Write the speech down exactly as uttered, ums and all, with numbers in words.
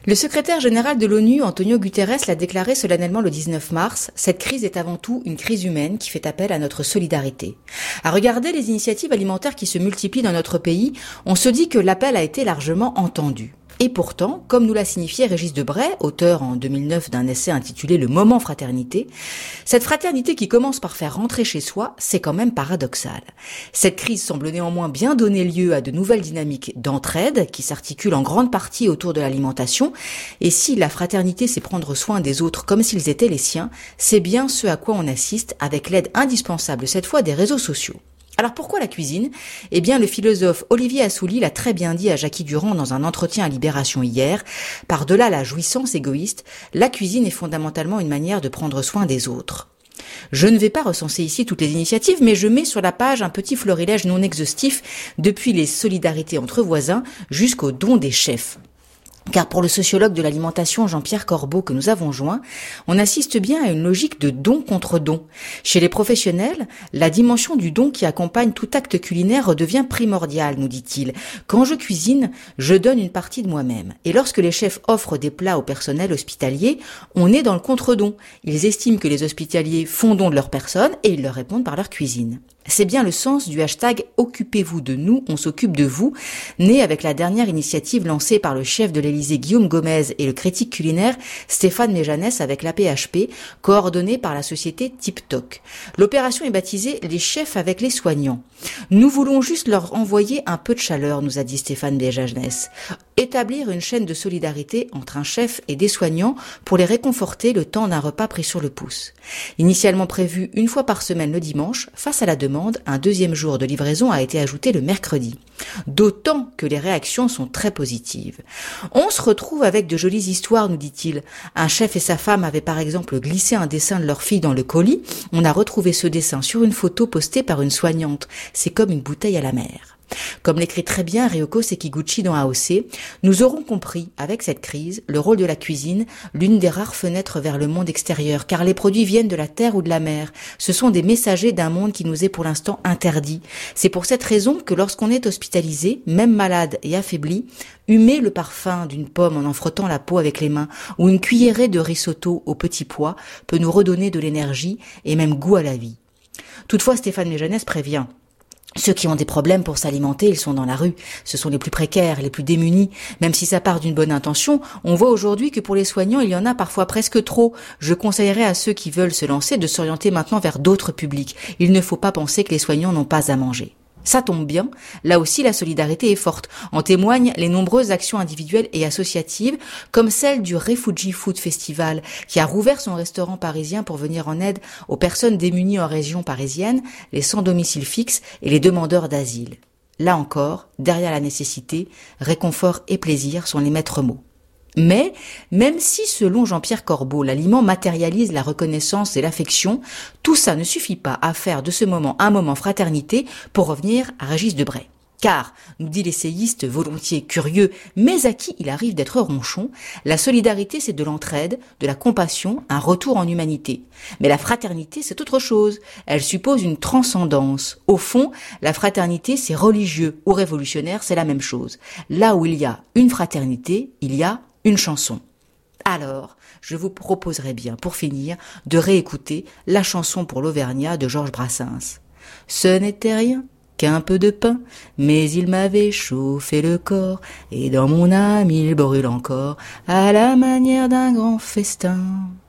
Le secrétaire général de l'ONU, Antonio Guterres, l'a déclaré solennellement le dix-neuf mars, cette crise est avant tout une crise humaine qui fait appel à notre solidarité. À regarder les initiatives alimentaires qui se multiplient dans notre pays, on se dit que l'appel a été largement entendu. Et pourtant, comme nous l'a signifié Régis Debray, auteur en deux mille neuf d'un essai intitulé « Le moment fraternité », cette fraternité qui commence par faire rentrer chez soi, c'est quand même paradoxal. Cette crise semble néanmoins bien donner lieu à de nouvelles dynamiques d'entraide qui s'articulent en grande partie autour de l'alimentation. Et si la fraternité c'est prendre soin des autres comme s'ils étaient les siens, c'est bien ce à quoi on assiste avec l'aide indispensable cette fois des réseaux sociaux. Alors pourquoi la cuisine ? Eh bien, le philosophe Olivier Assouline l'a très bien dit à Jackie Durand dans un entretien à Libération hier. Par-delà la jouissance égoïste, la cuisine est fondamentalement une manière de prendre soin des autres. Je ne vais pas recenser ici toutes les initiatives, mais je mets sur la page un petit florilège non exhaustif depuis les solidarités entre voisins jusqu'au don des chefs. Car pour le sociologue de l'alimentation Jean-Pierre Corbeau que nous avons joint, on assiste bien à une logique de don contre don. Chez les professionnels, la dimension du don qui accompagne tout acte culinaire redevient primordiale, nous dit-il. Quand je cuisine, je donne une partie de moi-même. Et lorsque les chefs offrent des plats au personnel hospitalier, on est dans le contre-don. Ils estiment que les hospitaliers font don de leur personne et ils leur répondent par leur cuisine. C'est bien le sens du hashtag « Occupez-vous de nous, on s'occupe de vous », né avec la dernière initiative lancée par le chef de l'Élysée Guillaume Gomez et le critique culinaire Stéphane Méjanès avec l'A P H P, coordonnée par la société TipTok. L'opération est baptisée « Les chefs avec les soignants ». Nous voulons juste leur envoyer un peu de chaleur, nous a dit Stéphane Méjanès. Établir une chaîne de solidarité entre un chef et des soignants pour les réconforter le temps d'un repas pris sur le pouce. Initialement prévu une fois par semaine le dimanche, face à la demande, un deuxième jour de livraison a été ajouté le mercredi. D'autant que les réactions sont très positives. On se retrouve avec de jolies histoires, nous dit-il. Un chef et sa femme avaient par exemple glissé un dessin de leur fille dans le colis. On a retrouvé ce dessin sur une photo postée par une soignante. C'est comme une bouteille à la mer. Comme l'écrit très bien Ryoko Sekiguchi dans A O C, nous aurons compris, avec cette crise, le rôle de la cuisine, l'une des rares fenêtres vers le monde extérieur, car les produits viennent de la terre ou de la mer. Ce sont des messagers d'un monde qui nous est pour l'instant interdit. C'est pour cette raison que lorsqu'on est hospitalisé, même malade et affaibli, humer le parfum d'une pomme en en frottant la peau avec les mains, ou une cuillerée de risotto au petit pois, peut nous redonner de l'énergie et même goût à la vie. Toutefois, Stéphane Méjanès prévient. Ceux qui ont des problèmes pour s'alimenter, ils sont dans la rue. Ce sont les plus précaires, les plus démunis. Même si ça part d'une bonne intention, on voit aujourd'hui que pour les soignants, il y en a parfois presque trop. Je conseillerais à ceux qui veulent se lancer de s'orienter maintenant vers d'autres publics. Il ne faut pas penser que les soignants n'ont pas à manger. Ça tombe bien, là aussi la solidarité est forte. En témoignent les nombreuses actions individuelles et associatives, comme celle du Refugee Food Festival, qui a rouvert son restaurant parisien pour venir en aide aux personnes démunies en région parisienne, les sans domicile fixe et les demandeurs d'asile. Là encore, derrière la nécessité, réconfort et plaisir sont les maîtres mots. Mais, même si, selon Jean-Pierre Corbeau, l'aliment matérialise la reconnaissance et l'affection, tout ça ne suffit pas à faire de ce moment un moment fraternité, pour revenir à Régis Debray. Car, nous dit l'essayiste volontiers curieux, mais à qui il arrive d'être ronchon, la solidarité c'est de l'entraide, de la compassion, un retour en humanité. Mais la fraternité c'est autre chose, elle suppose une transcendance. Au fond, la fraternité c'est religieux ou révolutionnaire, c'est la même chose. Là où il y a une fraternité, il y a une chanson. Alors, je vous proposerai bien, pour finir, de réécouter la chanson pour l'Auvergnat de Georges Brassens. Ce n'était rien qu'un peu de pain, mais il m'avait chauffé le corps, et dans mon âme il brûle encore, à la manière d'un grand festin.